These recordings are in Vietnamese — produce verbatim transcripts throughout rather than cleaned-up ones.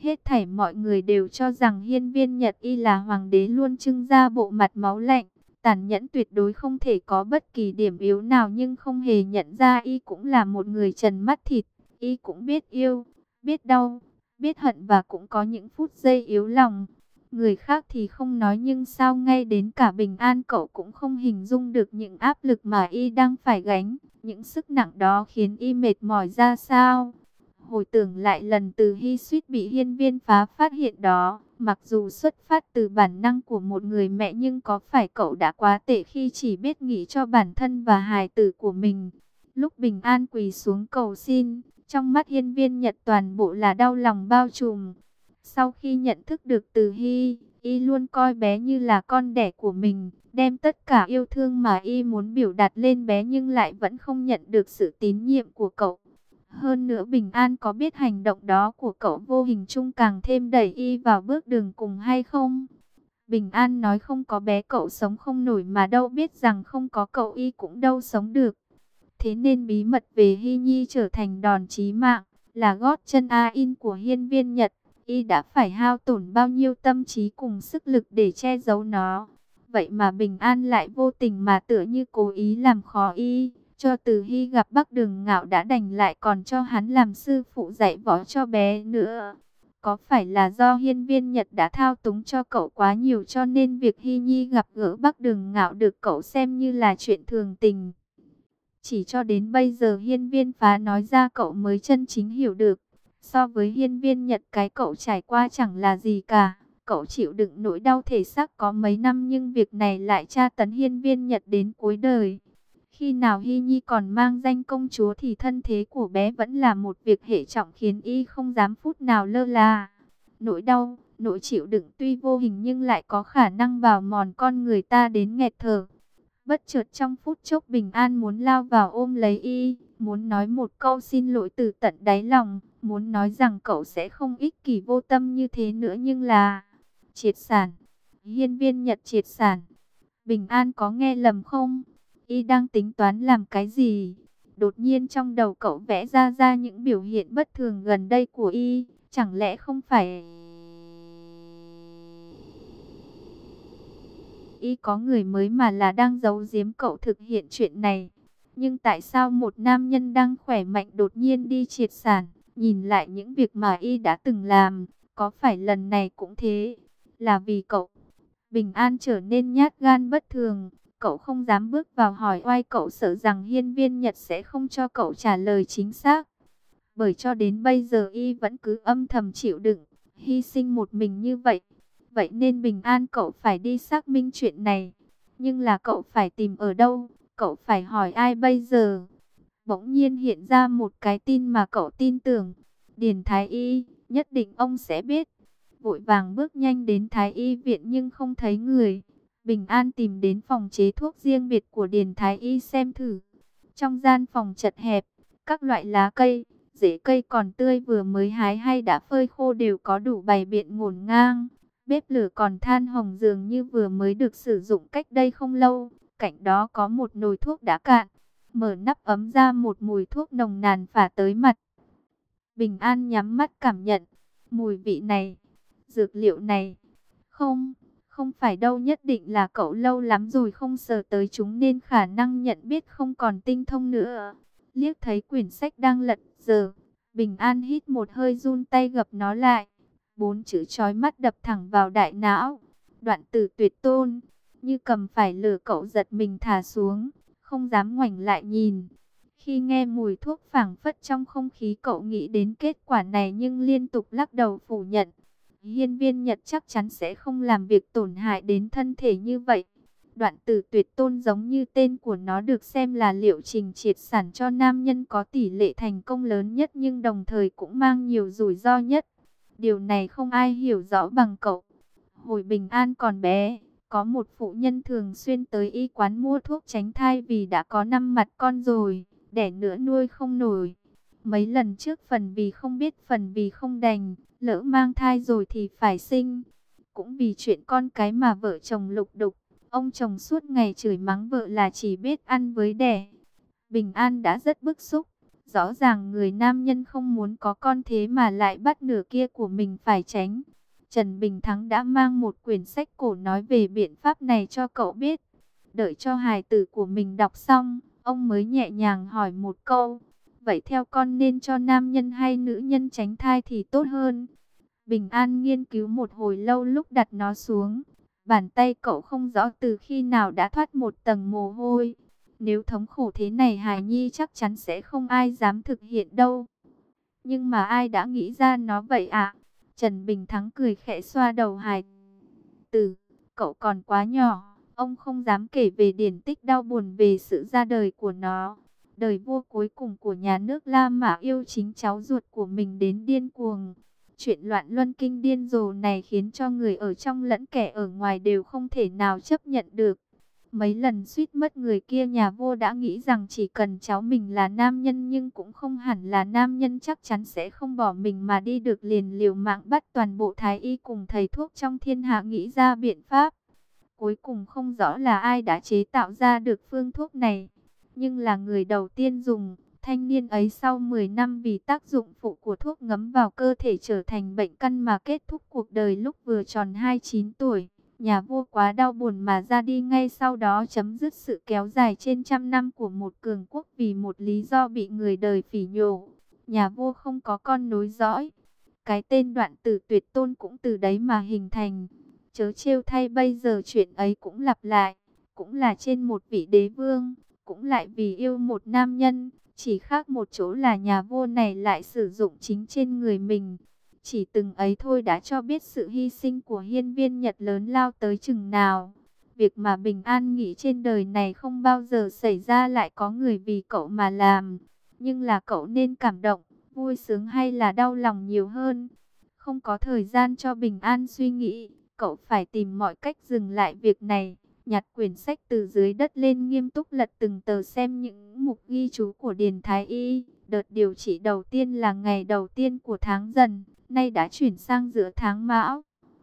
Hết thảy mọi người đều cho rằng Hiên Viên Nhật Y là hoàng đế luôn trưng ra bộ mặt máu lạnh, tàn nhẫn tuyệt đối không thể có bất kỳ điểm yếu nào, nhưng không hề nhận ra y cũng là một người trần mắt thịt. Y cũng biết yêu, biết đau, biết hận và cũng có những phút giây yếu lòng. Người khác thì không nói, nhưng sao ngay đến cả Bình An cậu cũng không hình dung được những áp lực mà y đang phải gánh. Những sức nặng đó khiến y mệt mỏi ra sao. Hồi tưởng lại lần Từ Hy suýt bị Hiên Viên Phá phát hiện đó, mặc dù xuất phát từ bản năng của một người mẹ, nhưng có phải cậu đã quá tệ khi chỉ biết nghĩ cho bản thân và hài tử của mình. Lúc Bình An quỳ xuống cầu xin, trong mắt Hiên Viên Nhật toàn bộ là đau lòng bao trùm. Sau khi nhận thức được Từ Hy, y luôn coi bé như là con đẻ của mình, đem tất cả yêu thương mà y muốn biểu đạt lên bé, nhưng lại vẫn không nhận được sự tín nhiệm của cậu. Hơn nữa Bình An có biết hành động đó của cậu vô hình chung càng thêm đẩy y vào bước đường cùng hay không? Bình An nói không có bé cậu sống không nổi, mà đâu biết rằng không có cậu y cũng đâu sống được. Thế nên bí mật về Hy Nhi trở thành đòn chí mạng, là gót chân A In của Hiên Viên Nhật. Y đã phải hao tổn bao nhiêu tâm trí cùng sức lực để che giấu nó. Vậy mà Bình An lại vô tình mà tựa như cố ý làm khó y. Cho Từ Hy gặp Bắc Đường Ngạo đã đành lại còn cho hắn làm sư phụ dạy võ cho bé nữa. Có phải là do Hiên Viên Nhật đã thao túng cho cậu quá nhiều, cho nên việc Hy Nhi gặp gỡ Bắc Đường Ngạo được cậu xem như là chuyện thường tình? Chỉ cho đến bây giờ Hiên Viên Phá nói ra cậu mới chân chính hiểu được. So với Hiên Viên Nhật, cái cậu trải qua chẳng là gì cả. Cậu chịu đựng nỗi đau thể xác có mấy năm, nhưng việc này lại tra tấn Hiên Viên Nhật đến cuối đời. Khi nào Hy Nhi còn mang danh công chúa thì thân thế của bé vẫn là một việc hệ trọng, khiến y không dám phút nào lơ là. Nỗi đau, nỗi chịu đựng tuy vô hình nhưng lại có khả năng bào mòn con người ta đến nghẹt thở. Bất chợt trong phút chốc Bình An muốn lao vào ôm lấy y, muốn nói một câu xin lỗi từ tận đáy lòng, muốn nói rằng cậu sẽ không ích kỷ vô tâm như thế nữa, nhưng là triệt sản. Hiên Viên Nhật triệt sản. Bình An có nghe lầm không? Y đang tính toán làm cái gì? Đột nhiên trong đầu cậu vẽ ra ra những biểu hiện bất thường gần đây của y. Chẳng lẽ không phải y có người mới, mà là đang giấu giếm cậu thực hiện chuyện này? Nhưng tại sao một nam nhân đang khỏe mạnh đột nhiên đi triệt sản? Nhìn lại những việc mà y đã từng làm, có phải lần này cũng thế? Là vì cậu? Bình An trở nên nhát gan bất thường. Cậu không dám bước vào hỏi oai, cậu sợ rằng Hiên Viên Nhật sẽ không cho cậu trả lời chính xác. Bởi cho đến bây giờ y vẫn cứ âm thầm chịu đựng, hy sinh một mình như vậy. Vậy nên Bình An cậu phải đi xác minh chuyện này. Nhưng là cậu phải tìm ở đâu? Cậu phải hỏi ai bây giờ? Bỗng nhiên hiện ra một cái tin mà cậu tin tưởng. Điền Thái Y, nhất định ông sẽ biết. Vội vàng bước nhanh đến Thái Y viện nhưng không thấy người. Bình An tìm đến phòng chế thuốc riêng biệt của Điền Thái Y xem thử. Trong gian phòng chật hẹp, các loại lá cây, rễ cây còn tươi vừa mới hái hay đã phơi khô đều có đủ bày biện ngổn ngang. Bếp lửa còn than hồng dường như vừa mới được sử dụng cách đây không lâu. Cạnh đó có một nồi thuốc đã cạn. Mở nắp ấm ra, một mùi thuốc nồng nàn phả tới mặt. Bình An nhắm mắt cảm nhận. Mùi vị này, dược liệu này, không, không phải đâu, nhất định là cậu lâu lắm rồi không sờ tới chúng nên khả năng nhận biết không còn tinh thông nữa. Liếc thấy quyển sách đang lật dở, Bình An hít một hơi, run tay gập nó lại. Bốn chữ chói mắt đập thẳng vào đại não. Đoạn tử tuyệt tôn. Như cầm phải lửa, cậu giật mình thả xuống, không dám ngoảnh lại nhìn. Khi nghe mùi thuốc phảng phất trong không khí, cậu nghĩ đến kết quả này nhưng liên tục lắc đầu phủ nhận. Hiên Viên Nhật chắc chắn sẽ không làm việc tổn hại đến thân thể như vậy. Đoạn tử tuyệt tôn giống như tên của nó, được xem là liệu trình triệt sản cho nam nhân có tỷ lệ thành công lớn nhất, nhưng đồng thời cũng mang nhiều rủi ro nhất. Điều này không ai hiểu rõ bằng cậu. Hồi Bình An còn bé, có một phụ nhân thường xuyên tới y quán mua thuốc tránh thai vì đã có năm mặt con rồi, đẻ nữa nuôi không nổi. Mấy lần trước phần vì không biết, phần vì không đành, lỡ mang thai rồi thì phải sinh. Cũng vì chuyện con cái mà vợ chồng lục đục, ông chồng suốt ngày chửi mắng vợ là chỉ biết ăn với đẻ. Bình An đã rất bức xúc, Rõ ràng người nam nhân không muốn có con thế mà lại bắt nửa kia của mình phải tránh. Trần Bình Thắng đã mang một quyển sách cổ nói về biện pháp này cho cậu biết. Đợi cho hài tử của mình đọc xong, ông mới nhẹ nhàng hỏi một câu. Vậy theo con nên cho nam nhân hay nữ nhân tránh thai thì tốt hơn? Bình An nghiên cứu một hồi lâu lúc đặt nó xuống. Bàn tay cậu không rõ từ khi nào đã thoát một tầng mồ hôi. Nếu thống khổ thế này hài nhi chắc chắn sẽ không ai dám thực hiện đâu. Nhưng mà ai đã nghĩ ra nó vậy ạ? Trần Bình Thắng cười khẽ xoa đầu hài tử. Cậu còn quá nhỏ, ông không dám kể về điển tích đau buồn về sự ra đời của nó. Đời vua cuối cùng của nhà nước La Mã yêu chính cháu ruột của mình đến điên cuồng. Chuyện loạn luân kinh điên rồ này khiến cho người ở trong lẫn kẻ ở ngoài đều không thể nào chấp nhận được. Mấy lần suýt mất người kia, nhà vua đã nghĩ rằng chỉ cần cháu mình là nam nhân, nhưng cũng không hẳn là nam nhân chắc chắn sẽ không bỏ mình mà đi được, liền liều mạng bắt toàn bộ thái y cùng thầy thuốc trong thiên hạ nghĩ ra biện pháp. Cuối cùng không rõ là ai đã chế tạo ra được phương thuốc này, nhưng là người đầu tiên dùng. Thanh niên ấy sau mười năm vì tác dụng phụ của thuốc ngấm vào cơ thể trở thành bệnh căn mà kết thúc cuộc đời lúc vừa tròn hai mươi chín tuổi. Nhà vua quá đau buồn mà ra đi ngay sau đó, chấm dứt sự kéo dài trên trăm năm của một cường quốc vì một lý do bị người đời phỉ nhổ. Nhà vua không có con nối dõi. Cái tên Đoạn Tử Tuyệt Tôn cũng từ đấy mà hình thành. Chớ trêu thay bây giờ chuyện ấy cũng lặp lại. Cũng là trên một vị đế vương, cũng lại vì yêu một nam nhân. Chỉ khác một chỗ là nhà vua này lại sử dụng chính trên người mình. Chỉ từng ấy thôi đã cho biết sự hy sinh của hiên viên Nhật lớn lao tới chừng nào. Việc mà bình an nghĩ trên đời này không bao giờ xảy ra lại có người vì cậu mà làm. Nhưng là cậu nên cảm động, vui sướng hay là đau lòng nhiều hơn? Không có thời gian cho bình an suy nghĩ, cậu phải tìm mọi cách dừng lại việc này. Nhặt quyển sách từ dưới đất lên, nghiêm túc lật từng tờ xem những mục ghi chú của Điền Thái Y. Đợt điều trị đầu tiên là ngày đầu tiên của tháng Dần, nay đã chuyển sang giữa tháng Mão.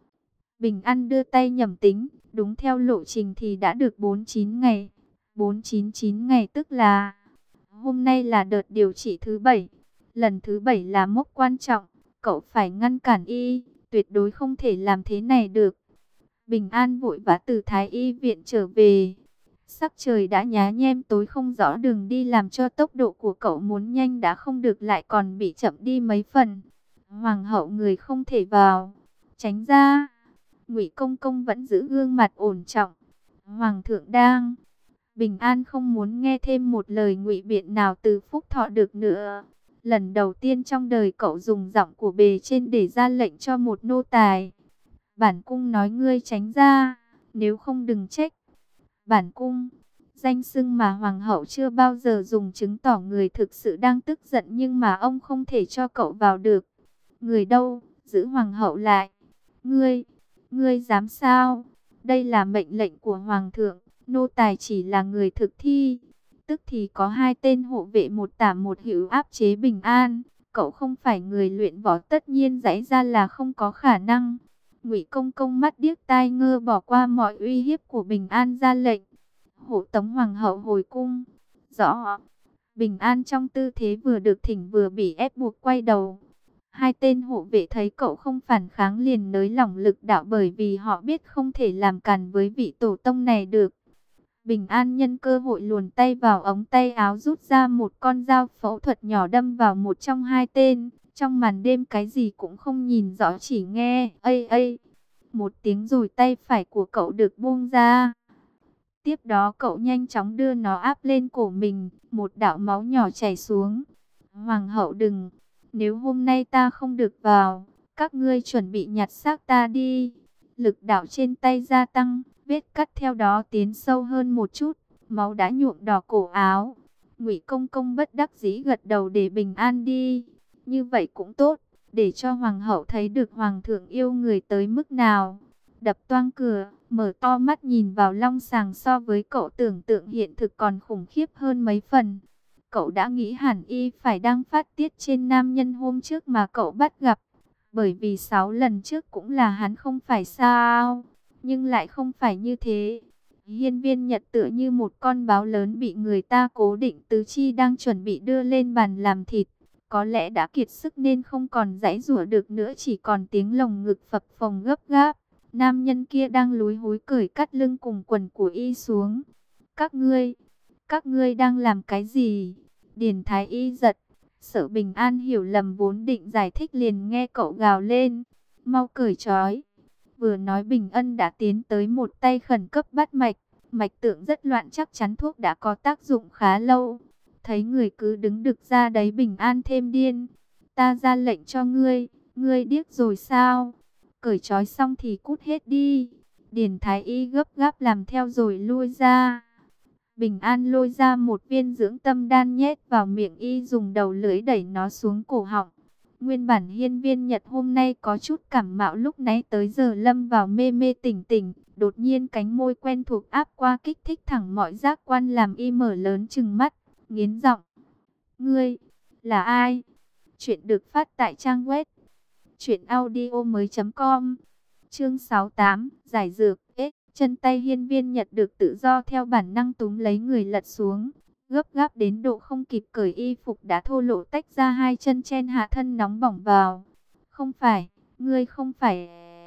Bình An đưa tay nhẩm tính, đúng theo lộ trình thì đã được bốn mươi chín ngày. bốn trăm chín mươi chín ngày tức là hôm nay là đợt điều trị thứ bảy. Lần thứ bảy là mốc quan trọng, cậu phải ngăn cản y, tuyệt đối không thể làm thế này được. Bình An vội vã từ Thái Y viện trở về. Sắc trời đã nhá nhem tối không rõ đường đi, làm cho tốc độ của cậu muốn nhanh đã không được, lại còn bị chậm đi mấy phần. Hoàng hậu người không thể vào, tránh ra. Ngụy Công Công vẫn giữ gương mặt ổn trọng. Hoàng thượng đang. Bình An không muốn nghe thêm một lời ngụy biện nào từ Phúc Thọ được nữa. Lần đầu tiên trong đời cậu dùng giọng của bề trên để ra lệnh cho một nô tài. Bản cung nói ngươi tránh ra, nếu không đừng trách. Bản cung, danh xưng mà hoàng hậu chưa bao giờ dùng, chứng tỏ người thực sự đang tức giận, nhưng mà ông không thể cho cậu vào được. Người đâu, giữ hoàng hậu lại. Ngươi, ngươi dám sao? Đây là mệnh lệnh của hoàng thượng, nô tài chỉ là người thực thi. Tức thì có hai tên hộ vệ một tả một hữu áp chế Bình An. Cậu không phải người luyện võ, tất nhiên giãy ra là không có khả năng. Ngụy Công Công mắt điếc tai ngơ bỏ qua mọi uy hiếp của Bình An, ra lệnh hộ tống hoàng hậu hồi cung. Rõ. Bình An trong tư thế vừa được thỉnh vừa bị ép buộc quay đầu. Hai tên hộ vệ thấy cậu không phản kháng liền nới lỏng lực đạo, bởi vì họ biết không thể làm càn với vị tổ tông này được. Bình An nhân cơ hội luồn tay vào ống tay áo, rút ra một con dao phẫu thuật nhỏ đâm vào một trong hai tên. Trong màn đêm cái gì cũng không nhìn rõ, chỉ nghe ây ây một tiếng rồi tay phải của cậu được buông ra. Tiếp đó cậu nhanh chóng đưa nó áp lên cổ mình, một đạo máu nhỏ chảy xuống. Hoàng hậu đừng, nếu hôm nay ta không được vào, các ngươi chuẩn bị nhặt xác ta đi. Lực đạo trên tay gia tăng, vết cắt theo đó tiến sâu hơn một chút, máu đã nhuộm đỏ cổ áo. Ngụy Công Công bất đắc dĩ gật đầu để Bình An đi. Như vậy cũng tốt, để cho hoàng hậu thấy được hoàng thượng yêu người tới mức nào. Đập toang cửa, mở to mắt nhìn vào long sàng, so với cậu tưởng tượng hiện thực còn khủng khiếp hơn mấy phần. Cậu đã nghĩ hẳn y phải đang phát tiết trên nam nhân hôm trước mà cậu bắt gặp. Bởi vì sáu lần trước cũng là hắn không phải sao. Nhưng lại không phải như thế. Hiên Viên Nhật tựa như một con báo lớn bị người ta cố định tứ chi đang chuẩn bị đưa lên bàn làm thịt. Có lẽ đã kiệt sức nên không còn giãy giụa được nữa, chỉ còn tiếng lồng ngực phập phồng gấp gáp. Nam nhân kia đang lúi húi cởi cắt lưng cùng quần của y xuống. Các ngươi, các ngươi đang làm cái gì? Điền Thái Y giật, sợ Bình An hiểu lầm vốn định giải thích liền nghe cậu gào lên. Mau cởi trói. Vừa nói Bình Ân đã tiến tới một tay khẩn cấp bắt mạch. Mạch tượng rất loạn, chắc chắn thuốc đã có tác dụng khá lâu. Thấy người cứ đứng đực ra đấy, Bình An thêm điên. Ta ra lệnh cho ngươi, ngươi điếc rồi sao? Cởi trói xong thì cút hết đi. Điền Thái Y gấp gáp làm theo rồi lui ra. Bình An lôi ra một viên dưỡng tâm đan nhét vào miệng y, dùng đầu lưỡi đẩy nó xuống cổ họng. Nguyên bản Hiên Viên Nhật hôm nay có chút cảm mạo, lúc nãy tới giờ lâm vào mê mê tỉnh tỉnh. Đột nhiên cánh môi quen thuộc áp qua kích thích thẳng mọi giác quan, làm y mở lớn trừng mắt, nghiến giọng. Ngươi, là ai? Chuyện được phát tại trang web truyện audio mới chấm com. Chương sáu mươi tám, giải dược. Ết, chân tay Hiên Viên Nhật được tự do, theo bản năng túm lấy người lật xuống. Gấp gáp đến độ không kịp cởi y phục đã thô lỗ tách ra hai chân chen hạ thân nóng bỏng vào. Không phải, ngươi không phải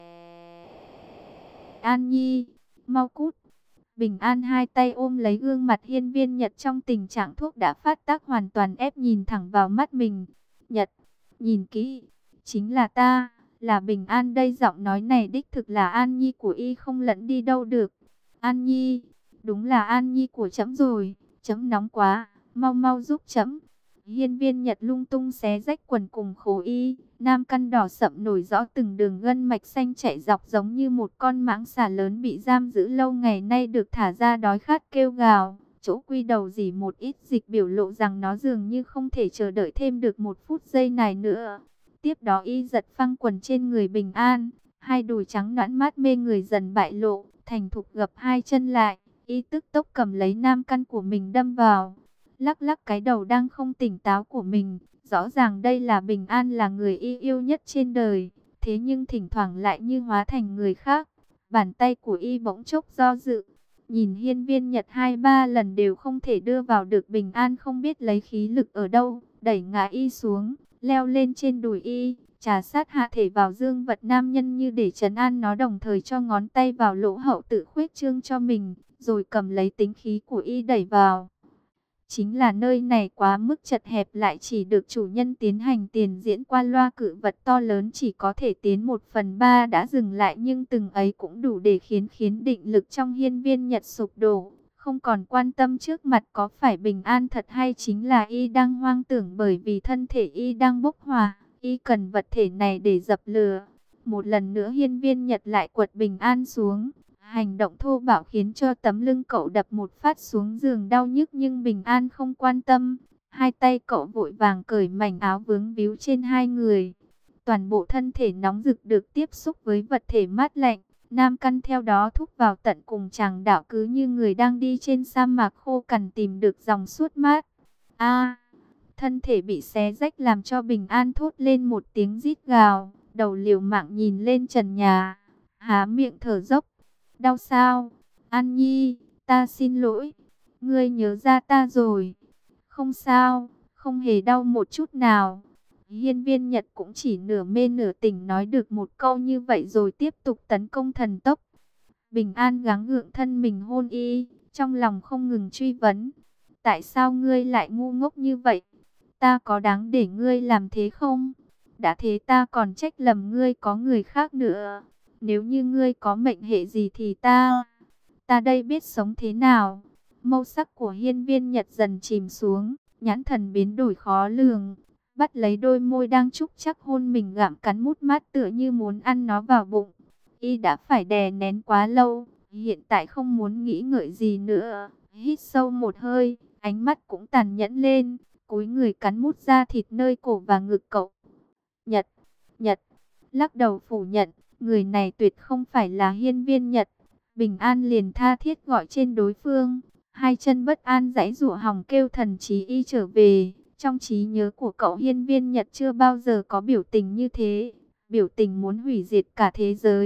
An Nhi, mau cút. Bình An hai tay ôm lấy gương mặt Hiên Viên Nhật trong tình trạng thuốc đã phát tác hoàn toàn, ép nhìn thẳng vào mắt mình. Nhật, nhìn kỹ, chính là ta, là Bình An đây. Giọng nói này đích thực là An Nhi của y, không lẫn đi đâu được. An Nhi, đúng là An Nhi của trẫm rồi, trẫm nóng quá, mau mau giúp trẫm. Hiên Viên Nhật lung tung xé rách quần cùng khố y, nam căn đỏ sậm nổi rõ từng đường gân mạch xanh chạy dọc, giống như một con mãng xà lớn bị giam giữ lâu ngày nay được thả ra đói khát kêu gào. Chỗ quy đầu dỉ một ít dịch, biểu lộ rằng nó dường như không thể chờ đợi thêm được một phút giây này nữa. Tiếp đó y giật phăng quần trên người Bình An, hai đùi trắng nõn mát mê người dần bại lộ, thành thục gập hai chân lại, y tức tốc cầm lấy nam căn của mình đâm vào. Lắc lắc cái đầu đang không tỉnh táo của mình, rõ ràng đây là Bình An, là người y yêu nhất trên đời, thế nhưng thỉnh thoảng lại như hóa thành người khác. Bàn tay của y bỗng chốc do dự, nhìn Hiên Viên Nhật hai ba lần đều không thể đưa vào được. Bình An không biết lấy khí lực ở đâu, đẩy ngã y xuống, leo lên trên đùi y, trà sát hạ thể vào dương vật nam nhân như để trấn an nó, đồng thời cho ngón tay vào lỗ hậu tự khuếch trương cho mình, rồi cầm lấy tính khí của y đẩy vào. Chính là nơi này quá mức chật hẹp, lại chỉ được chủ nhân tiến hành tiền diễn qua loa, cự vật to lớn chỉ có thể tiến một phần ba đã dừng lại, nhưng từng ấy cũng đủ để khiến khiến định lực trong Hiên Viên Nhật sụp đổ. Không còn quan tâm trước mặt có phải Bình An thật hay chính là y đang hoang tưởng, bởi vì thân thể y đang bốc hỏa, y cần vật thể này để dập lửa. Một lần nữa Hiên Viên Nhật lại quật Bình An xuống. Hành động thô bạo khiến cho tấm lưng cậu đập một phát xuống giường đau nhức, nhưng Bình An không quan tâm. Hai tay cậu vội vàng cởi mảnh áo vướng víu trên hai người. Toàn bộ thân thể nóng rực được tiếp xúc với vật thể mát lạnh. Nam căn theo đó thúc vào tận cùng tràng đạo, cứ như người đang đi trên sa mạc khô cằn tìm được dòng suốt mát. A, thân thể bị xé rách làm cho Bình An thốt lên một tiếng rít gào, đầu liều mạng nhìn lên trần nhà, há miệng thở dốc. Đau sao? An Nhi, ta xin lỗi. Ngươi nhớ ra ta rồi. Không sao, không hề đau một chút nào. Hiên Viên Nhật cũng chỉ nửa mê nửa tỉnh nói được một câu như vậy rồi tiếp tục tấn công thần tốc. Bình An gắng gượng thân mình hôn y, trong lòng không ngừng truy vấn. Tại sao ngươi lại ngu ngốc như vậy? Ta có đáng để ngươi làm thế không? Đã thế ta còn trách lầm ngươi có người khác nữa. Nếu như ngươi có mệnh hệ gì thì ta, ta đây biết sống thế nào? Mâu sắc của Hiên Viên Nhật dần chìm xuống, nhãn thần biến đổi khó lường, bắt lấy đôi môi đang trúc chắc hôn mình, gặm cắn mút mát tựa như muốn ăn nó vào bụng. Y đã phải đè nén quá lâu, hiện tại không muốn nghĩ ngợi gì nữa. Hít sâu một hơi, ánh mắt cũng tàn nhẫn lên, cúi người cắn mút da thịt nơi cổ và ngực cậu. Nhật, Nhật, lắc đầu phủ nhận. Người này tuyệt không phải là Hiên Viên Nhật. Bình An liền tha thiết gọi trên đối phương. Hai chân bất an giãy giụa hòng kêu thần trí y trở về. Trong trí nhớ của cậu, Hiên Viên Nhật chưa bao giờ có biểu tình như thế. Biểu tình muốn hủy diệt cả thế giới.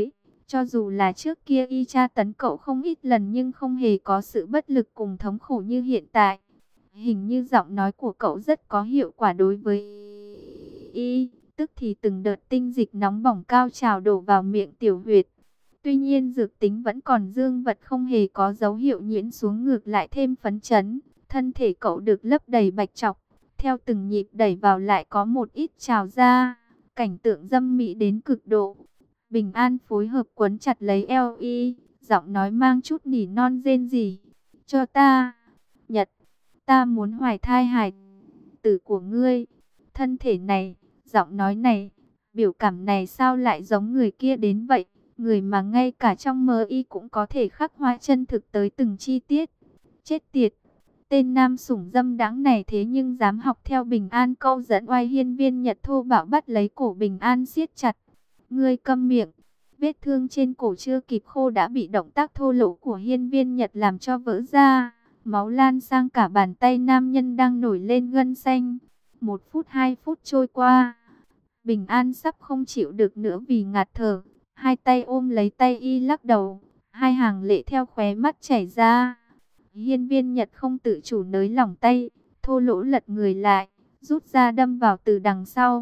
Cho dù là trước kia y tra tấn cậu không ít lần nhưng không hề có sự bất lực cùng thống khổ như hiện tại. Hình như giọng nói của cậu rất có hiệu quả đối với y, tức thì từng đợt tinh dịch nóng bỏng cao trào đổ vào miệng tiểu huyệt. Tuy nhiên dược tính vẫn còn dương vật không hề có dấu hiệu nhuyễn xuống, ngược lại thêm phấn chấn. Thân thể cậu được lấp đầy bạch trọc, theo từng nhịp đẩy vào lại có một ít trào ra, cảnh tượng dâm mỹ đến cực độ. Bình An phối hợp quấn chặt lấy eo y, giọng nói mang chút nỉ non rên rỉ. Cho ta, Nhật, ta muốn hoài thai hài tử của ngươi. Thân thể này, giọng nói này, biểu cảm này sao lại giống người kia đến vậy? Người mà ngay cả trong mơ y cũng có thể khắc họa chân thực tới từng chi tiết. Chết tiệt! Tên nam sủng dâm đãng này thế nhưng dám học theo Bình An câu dẫn oai. Hiên Viên Nhật thô bạo bắt lấy cổ Bình An siết chặt. Ngươi câm miệng! Vết thương trên cổ chưa kịp khô đã bị động tác thô lỗ của Hiên Viên Nhật làm cho vỡ ra. Máu lan sang cả bàn tay nam nhân đang nổi lên gân xanh. Một phút hai phút trôi qua. Bình An sắp không chịu được nữa vì ngạt thở. Hai tay ôm lấy tay y lắc đầu. Hai hàng lệ theo khóe mắt chảy ra. Hiên Viên Nhật không tự chủ nới lỏng tay. Thô lỗ lật người lại. Rút ra đâm vào từ đằng sau.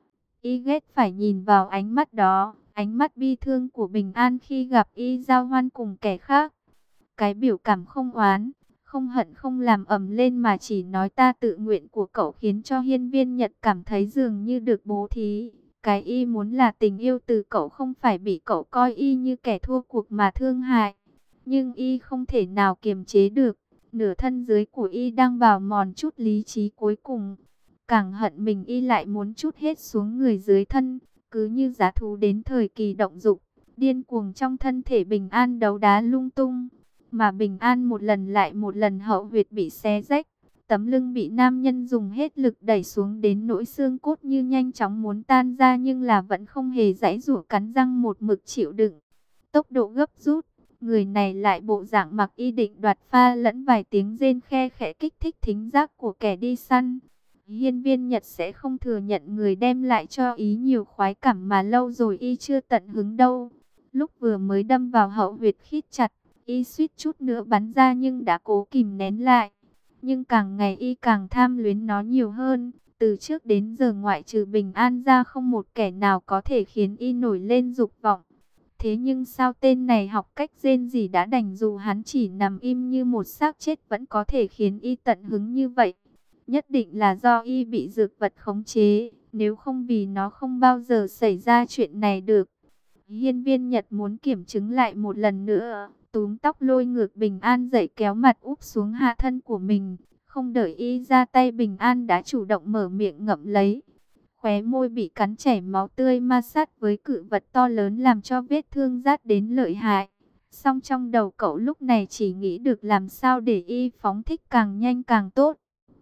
Y ghét phải nhìn vào ánh mắt đó. Ánh mắt bi thương của Bình An khi gặp y giao hoan cùng kẻ khác. Cái biểu cảm không oán, không hận không làm ầm lên mà chỉ nói ta tự nguyện của cậu khiến cho Hiên Viên Nhật cảm thấy dường như được bố thí. Cái y muốn là tình yêu từ cậu, không phải bị cậu coi y như kẻ thua cuộc mà thương hại. Nhưng y không thể nào kiềm chế được. Nửa thân dưới của y đang bào mòn chút lý trí cuối cùng. Càng hận mình y lại muốn trút hết xuống người dưới thân. Cứ như giá thú đến thời kỳ động dục, điên cuồng trong thân thể Bình An đấu đá lung tung. Mà Bình An một lần lại một lần hậu huyệt bị xé rách. Tấm lưng bị nam nhân dùng hết lực đẩy xuống đến nỗi xương cốt như nhanh chóng muốn tan ra, nhưng là vẫn không hề giãy giụa, cắn răng một mực chịu đựng. Tốc độ gấp rút, người này lại bộ dạng mặc y định đoạt, pha lẫn vài tiếng rên khe khẽ kích thích thính giác của kẻ đi săn. Hiên Viên Nhật sẽ không thừa nhận người đem lại cho ý nhiều khoái cảm mà lâu rồi y chưa tận hứng đâu. Lúc vừa mới đâm vào hậu huyệt khít chặt, y suýt chút nữa bắn ra nhưng đã cố kìm nén lại. Nhưng càng ngày y càng tham luyến nó nhiều hơn. Từ trước đến giờ ngoại trừ Bình An ra không một kẻ nào có thể khiến y nổi lên dục vọng. Thế nhưng sao tên này học cách rên rỉ đã đành, dù hắn chỉ nằm im như một xác chết vẫn có thể khiến y tận hứng như vậy. Nhất định là do y bị dược vật khống chế, nếu không vì nó không bao giờ xảy ra chuyện này được. Hiên Viên Nhật muốn kiểm chứng lại một lần nữa, túm tóc lôi ngược Bình An dậy, kéo mặt úp xuống hạ thân của mình. Không đợi y ra tay, Bình An đã chủ động mở miệng ngậm lấy. Khóe môi bị cắn chảy máu tươi, ma sát với cự vật to lớn làm cho vết thương rát đến lợi hại. Song trong đầu cậu lúc này chỉ nghĩ được làm sao để y phóng thích càng nhanh càng tốt.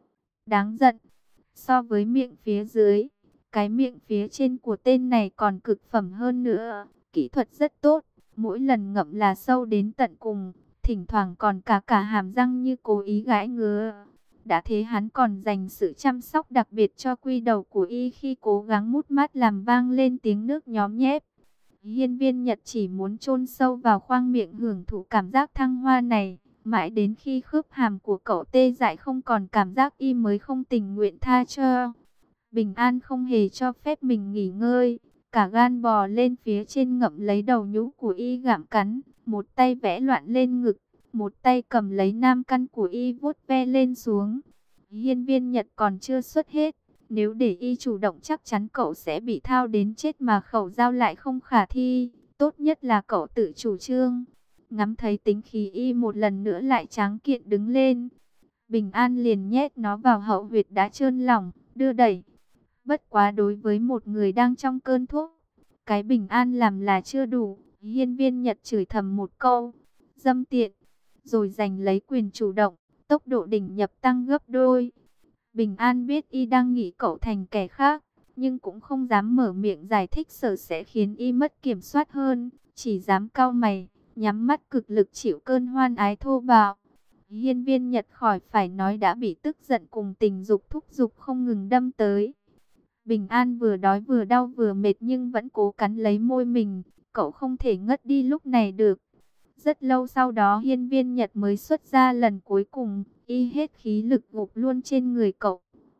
Đáng giận, so với miệng phía dưới, cái miệng phía trên của tên này còn cực phẩm hơn nữa. Kỹ thuật rất tốt, mỗi lần ngậm là sâu đến tận cùng, thỉnh thoảng còn cả cả hàm răng như cố ý gãi ngứa. Đã thế hắn còn dành sự chăm sóc đặc biệt cho quy đầu của y khi cố gắng mút mát làm vang lên tiếng nước nhóm nhép. Hiên Viên Nhật chỉ muốn chôn sâu vào khoang miệng hưởng thụ cảm giác thăng hoa này. Mãi đến khi khớp hàm của cậu tê dại không còn cảm giác, y mới không tình nguyện tha cho. Bình An không hề cho phép mình nghỉ ngơi. Cả gan bò lên phía trên ngậm lấy đầu nhũ của y gặm cắn. Một tay vẽ loạn lên ngực, một tay cầm lấy nam căn của y vuốt ve lên xuống. Hiên Viên Nhật còn chưa xuất hết. Nếu để y chủ động chắc chắn cậu sẽ bị thao đến chết, mà khẩu giao lại không khả thi. Tốt nhất là cậu tự chủ trương. Ngắm thấy tính khí y một lần nữa lại tráng kiện đứng lên. Bình An liền nhét nó vào hậu huyệt đã trơn lỏng, đưa đẩy. Bất quá đối với một người đang trong cơn thuốc, cái Bình An làm là chưa đủ. Hiên Viên Nhật chửi thầm một câu, dâm tiện, rồi giành lấy quyền chủ động, tốc độ đỉnh nhập tăng gấp đôi. Bình An biết y đang nghĩ cậu thành kẻ khác, nhưng cũng không dám mở miệng giải thích, sợ sẽ khiến y mất kiểm soát hơn, chỉ dám cau mày, nhắm mắt cực lực chịu cơn hoan ái thô bạo. Hiên Viên Nhật khỏi phải nói đã bị tức giận cùng tình dục thúc giục không ngừng đâm tới. Bình An vừa đói vừa đau vừa mệt nhưng vẫn cố cắn lấy môi mình, cậu không thể ngất đi lúc này được. Rất lâu sau đó Hiên Viên Nhật mới xuất ra lần cuối cùng, y hết khí lực gục luôn trên người cậu.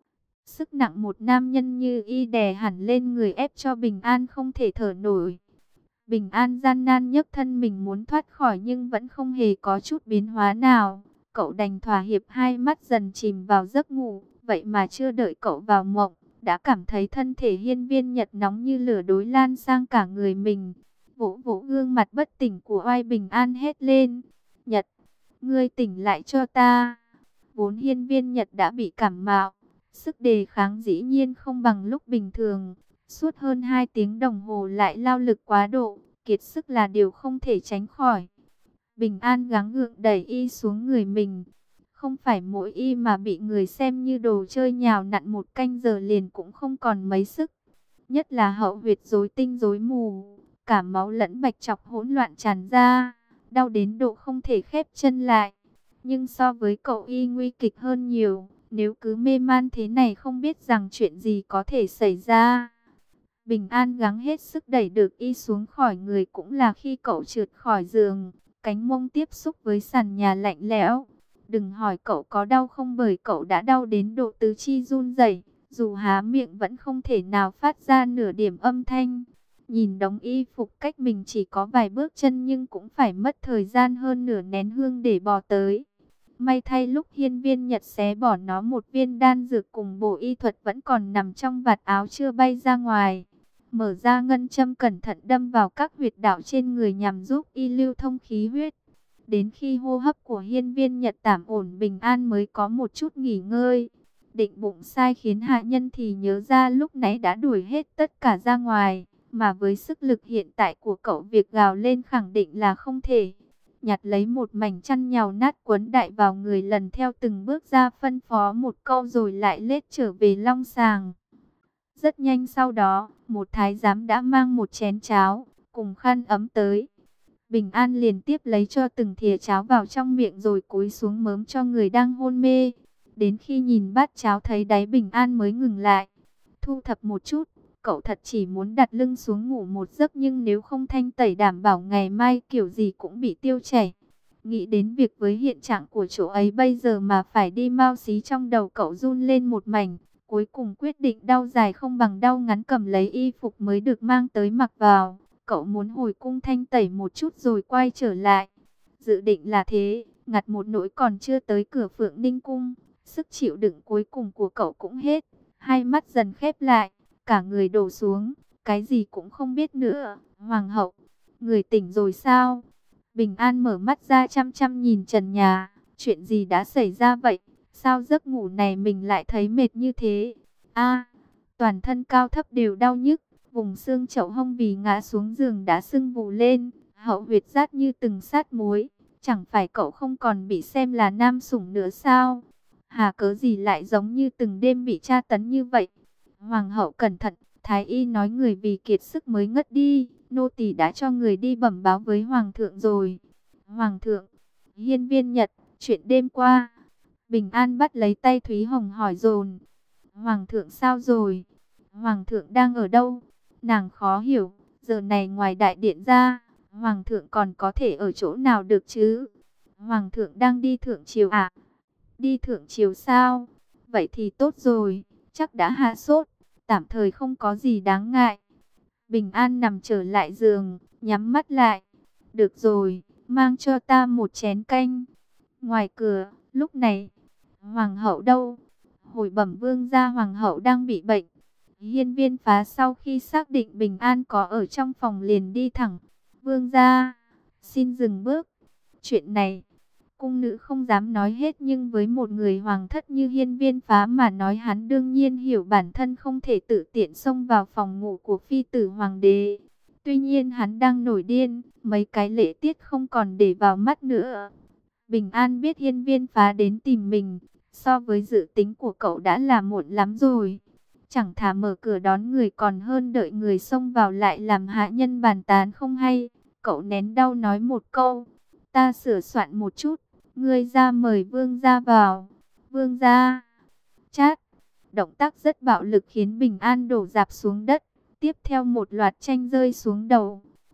Sức nặng một nam nhân như y đè hẳn lên người ép cho Bình An không thể thở nổi. Bình An gian nan nhấc thân mình muốn thoát khỏi nhưng vẫn không hề có chút biến hóa nào. Cậu đành thỏa hiệp, hai mắt dần chìm vào giấc ngủ. Vậy mà chưa đợi cậu vào mộng, đã cảm thấy thân thể Hiên Viên Nhật nóng như lửa đối lan sang cả người mình. Vỗ vỗ gương mặt bất tỉnh của Oai, Bình An hét lên: Nhật, ngươi tỉnh lại cho ta. Vốn Hiên Viên Nhật đã bị cảm mạo, sức đề kháng dĩ nhiên không bằng lúc bình thường. Suốt hơn hai tiếng đồng hồ lại lao lực quá độ, kiệt sức là điều không thể tránh khỏi. Bình An gắng gượng đẩy y xuống người mình. Không phải mỗi y mà bị người xem như đồ chơi nhào nặn một canh giờ liền cũng không còn mấy sức. Nhất là hậu huyệt rối tinh rối mù, cả máu lẫn bạch trọc hỗn loạn tràn ra, đau đến độ không thể khép chân lại. Nhưng so với cậu y nguy kịch hơn nhiều, nếu cứ mê man thế này không biết rằng chuyện gì có thể xảy ra. Bình An gắng hết sức đẩy được y xuống khỏi người cũng là khi cậu trượt khỏi giường, cánh mông tiếp xúc với sàn nhà lạnh lẽo. Đừng hỏi cậu có đau không, bởi cậu đã đau đến độ tứ chi run rẩy, dù há miệng vẫn không thể nào phát ra nửa điểm âm thanh. Nhìn đống y phục cách mình chỉ có vài bước chân nhưng cũng phải mất thời gian hơn nửa nén hương để bò tới. May thay lúc Hiên Viên Nhật xé bỏ nó, một viên đan dược cùng bộ y thuật vẫn còn nằm trong vạt áo chưa bay ra ngoài. Mở ra ngân châm cẩn thận đâm vào các huyệt đạo trên người nhằm giúp y lưu thông khí huyết. Đến khi hô hấp của Hiên Viên Nhật tạm ổn, Bình An mới có một chút nghỉ ngơi. Định bụng sai khiến hạ nhân thì nhớ ra lúc nãy đã đuổi hết tất cả ra ngoài. Mà với sức lực hiện tại của cậu, việc gào lên khẳng định là không thể. Nhặt lấy một mảnh chăn nhào nát quấn đại vào người, lần theo từng bước ra phân phó một câu rồi lại lết trở về long sàng. Rất nhanh sau đó, một thái giám đã mang một chén cháo cùng khăn ấm tới. Bình An liền tiếp lấy cho từng thìa cháo vào trong miệng rồi cúi xuống mớm cho người đang hôn mê. Đến khi nhìn bát cháo thấy đáy, Bình An mới ngừng lại. Thu thập một chút, cậu thật chỉ muốn đặt lưng xuống ngủ một giấc, nhưng nếu không thanh tẩy đảm bảo ngày mai kiểu gì cũng bị tiêu chảy. Nghĩ đến việc với hiện trạng của chỗ ấy bây giờ mà phải đi mau xí, trong đầu cậu run lên một mảnh. Cuối cùng quyết định đau dài không bằng đau ngắn, cầm lấy y phục mới được mang tới mặc vào. Cậu muốn hồi cung thanh tẩy một chút rồi quay trở lại. Dự định là thế, ngặt một nỗi còn chưa tới cửa Phượng Ninh Cung. Sức chịu đựng cuối cùng của cậu cũng hết. Hai mắt dần khép lại, cả người đổ xuống, cái gì cũng không biết nữa. Hoàng hậu, người tỉnh rồi sao? Bình An mở mắt ra chăm chăm nhìn trần nhà. Chuyện gì đã xảy ra vậy? Sao giấc ngủ này mình lại thấy mệt như thế? A, toàn thân cao thấp đều đau nhức, vùng xương chậu hông vì ngã xuống giường đã sưng vù lên, hậu huyệt rát như từng sát muối. Chẳng phải cậu không còn bị xem là nam sủng nữa sao? Hà cớ gì lại giống như từng đêm bị tra tấn như vậy? Hoàng hậu cẩn thận, thái y nói người vì kiệt sức mới ngất đi, nô tỳ đã cho người đi bẩm báo với hoàng thượng rồi. Hoàng thượng, Hiên Viên Nhật, chuyện đêm qua. Bình An bắt lấy tay Thúy Hồng hỏi dồn. Hoàng thượng sao rồi? Hoàng thượng đang ở đâu? Nàng khó hiểu, giờ này ngoài đại điện ra, Hoàng thượng còn có thể ở chỗ nào được chứ? Hoàng thượng đang đi thượng triều à? Đi thượng triều sao? Vậy thì tốt rồi, chắc đã hạ sốt, tạm thời không có gì đáng ngại. Bình An nằm trở lại giường, nhắm mắt lại. Được rồi, mang cho ta một chén canh. Ngoài cửa, lúc này, Hoàng hậu đâu? Hồi bẩm vương gia, Hoàng hậu đang bị bệnh. Hiên Viên Phá sau khi xác định Bình An có ở trong phòng liền đi thẳng. Vương gia, xin dừng bước. Chuyện này, cung nữ không dám nói hết, nhưng với một người hoàng thất như Hiên Viên Phá mà nói, hắn đương nhiên hiểu bản thân không thể tự tiện xông vào phòng ngủ của phi tử hoàng đế. Tuy nhiên hắn đang nổi điên, mấy cái lễ tiết không còn để vào mắt nữa. Bình An biết Hiên Viên Phá đến tìm mình, so với dự tính của cậu đã là muộn lắm rồi. Chẳng thà mở cửa đón người còn hơn đợi người xông vào lại làm hạ nhân bàn tán không hay. Cậu nén đau nói một câu, ta sửa soạn một chút, ngươi ra mời vương gia vào. Vương gia, chát, động tác rất bạo lực khiến Bình An đổ dạp xuống đất, tiếp theo một loạt tranh rơi xuống đầu.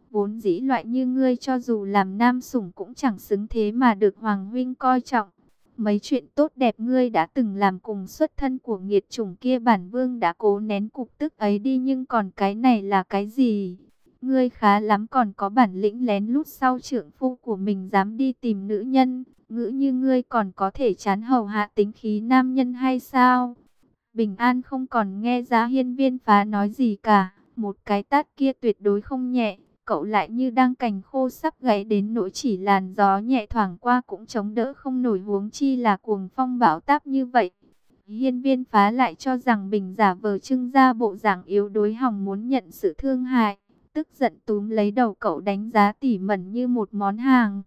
Vốn dĩ loại như ngươi cho dù làm nam sủng cũng chẳng xứng thế mà được Hoàng huynh coi trọng. Mấy chuyện tốt đẹp ngươi đã từng làm cùng xuất thân của nghiệt chủng kia bản vương đã cố nén cục tức ấy đi, nhưng còn cái này là cái gì? Ngươi khá lắm, còn có bản lĩnh lén lút sau trượng phu của mình dám đi tìm nữ nhân. Ngữ như ngươi còn có thể chán hầu hạ tính khí nam nhân hay sao? Bình An không còn nghe Giá Hiên Viên Phá nói gì cả. Một cái tát kia tuyệt đối không nhẹ. Cậu lại như đang cành khô sắp gãy đến nỗi chỉ làn gió nhẹ thoảng qua cũng chống đỡ không nổi, huống chi là cuồng phong bão táp như vậy. Hiên Viên Phá lại cho rằng Bình giả vờ trưng ra bộ dạng yếu đuối hòng muốn nhận sự thương hại. Tức giận túm lấy đầu cậu đánh giá tỉ mẩn như một món hàng.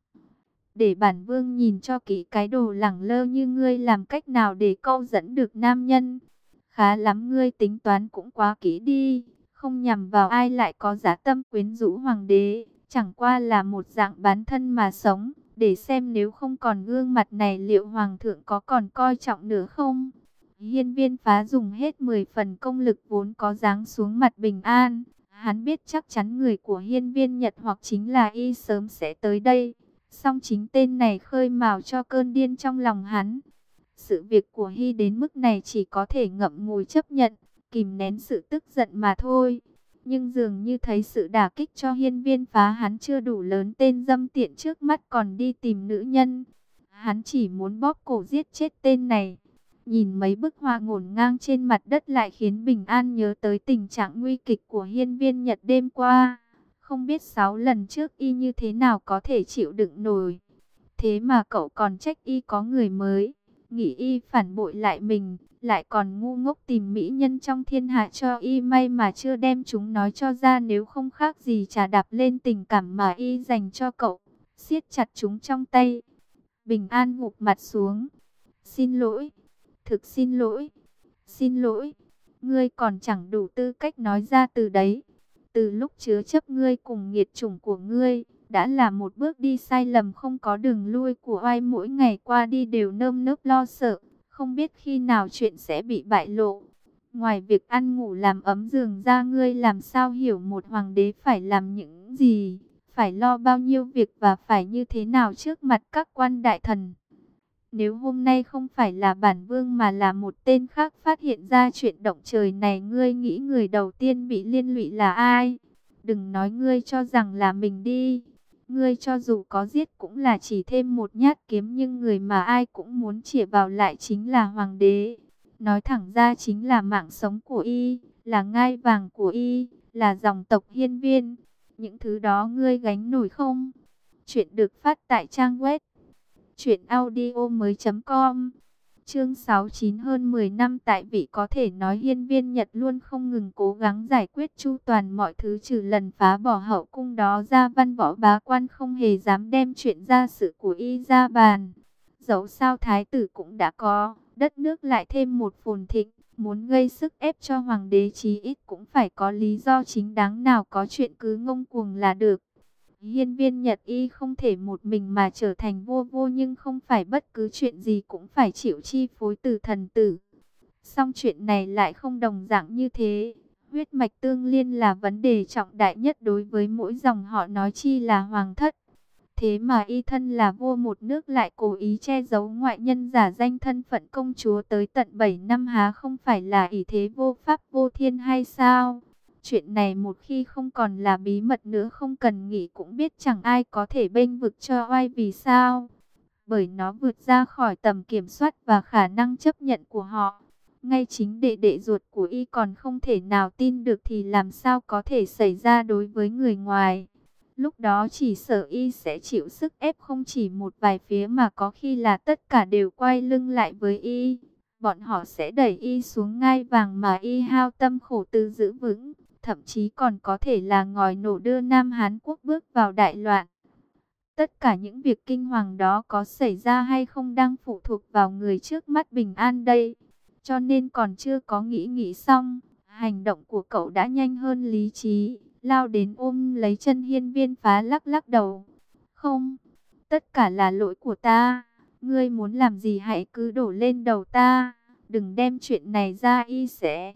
Để bản vương nhìn cho kỹ cái đồ lẳng lơ như ngươi làm cách nào để câu dẫn được nam nhân. Khá lắm, ngươi tính toán cũng quá kỹ đi. Không nhằm vào ai lại có dã tâm quyến rũ hoàng đế. Chẳng qua là một dạng bán thân mà sống. Để xem nếu không còn gương mặt này liệu hoàng thượng có còn coi trọng nữa không. Hiên Viên Phá dùng hết mười phần công lực vốn có giáng xuống mặt Bình An. Hắn biết chắc chắn người của Hiên Viên Nhật hoặc chính là y sớm sẽ tới đây. Song chính tên này khơi mào cho cơn điên trong lòng hắn. Sự việc của Hy đến mức này chỉ có thể ngậm ngùi chấp nhận, kìm nén sự tức giận mà thôi. Nhưng dường như thấy sự đả kích cho Hiên Viên Phá hắn chưa đủ lớn, tên dâm tiện trước mắt còn đi tìm nữ nhân. Hắn chỉ muốn bóp cổ giết chết tên này. Nhìn mấy bức hoa ngổn ngang trên mặt đất lại khiến Bình An nhớ tới tình trạng nguy kịch của Hiên Viên Nhật đêm qua. Không biết sáu lần trước y như thế nào có thể chịu đựng nổi. Thế mà cậu còn trách y có người mới, nghĩ y phản bội lại mình, lại còn ngu ngốc tìm mỹ nhân trong thiên hạ cho y, may mà chưa đem chúng nói cho ra, nếu không khác gì trà đạp lên tình cảm mà y dành cho cậu, siết chặt chúng trong tay. Bình An gục mặt xuống. Xin lỗi, thực xin lỗi, xin lỗi, ngươi còn chẳng đủ tư cách nói ra từ đấy. Từ lúc chứa chấp ngươi cùng nghiệt chủng của ngươi, đã là một bước đi sai lầm không có đường lui của oai, mỗi ngày qua đi đều nơm nớp lo sợ, không biết khi nào chuyện sẽ bị bại lộ. Ngoài việc ăn ngủ làm ấm giường ra, ngươi làm sao hiểu một hoàng đế phải làm những gì, phải lo bao nhiêu việc và phải như thế nào trước mặt các quan đại thần. Nếu hôm nay không phải là bản vương mà là một tên khác phát hiện ra chuyện động trời này, ngươi nghĩ người đầu tiên bị liên lụy là ai? Đừng nói ngươi cho rằng là mình đi. Ngươi cho dù có giết cũng là chỉ thêm một nhát kiếm, nhưng người mà ai cũng muốn chĩa vào lại chính là hoàng đế. Nói thẳng ra chính là mạng sống của y, là ngai vàng của y, là dòng tộc Hiên Viên. Những thứ đó ngươi gánh nổi không? Chuyện được phát tại trang web truyện audio mới chấm com. Chương sáu mươi chín, hơn mười năm tại vị. Có thể nói Hiên Viên Nhật luôn không ngừng cố gắng giải quyết chu toàn mọi thứ, trừ lần phá bỏ hậu cung đó ra, văn võ bá quan không hề dám đem chuyện gia sự của y ra bàn. Dẫu sao thái tử cũng đã có, đất nước lại thêm một phồn thịnh, muốn gây sức ép cho hoàng đế chí ít cũng phải có lý do chính đáng, nào có chuyện cứ ngông cuồng là được. Hiên Viên Nhật y không thể một mình mà trở thành vô vô, nhưng không phải bất cứ chuyện gì cũng phải chịu chi phối từ thần tử. Song chuyện này lại không đồng dạng như thế. Huyết mạch tương liên là vấn đề trọng đại nhất đối với mỗi dòng họ, nói chi là hoàng thất. Thế mà y thân là vua một nước lại cố ý che giấu ngoại nhân, giả danh thân phận công chúa tới tận bảy năm, há không phải là ỷ thế vô pháp vô thiên hay sao? Chuyện này một khi không còn là bí mật nữa, không cần nghĩ cũng biết chẳng ai có thể bênh vực cho oai. Vì sao? Bởi nó vượt ra khỏi tầm kiểm soát và khả năng chấp nhận của họ. Ngay chính đệ đệ ruột của y còn không thể nào tin được thì làm sao có thể xảy ra đối với người ngoài. Lúc đó chỉ sợ y sẽ chịu sức ép không chỉ một vài phía mà có khi là tất cả đều quay lưng lại với y. Bọn họ sẽ đẩy y xuống ngai vàng mà y hao tâm khổ tư giữ vững. Thậm chí còn có thể là ngòi nổ đưa Nam Hán Quốc bước vào đại loạn. Tất cả những việc kinh hoàng đó có xảy ra hay không đang phụ thuộc vào người trước mắt Bình An đây. Cho nên còn chưa có nghĩ nghĩ xong, hành động của cậu đã nhanh hơn lý trí, lao đến ôm lấy chân Hiên Viên Phá, lắc lắc đầu. Không, tất cả là lỗi của ta, ngươi muốn làm gì hãy cứ đổ lên đầu ta, đừng đem chuyện này ra, y sẽ...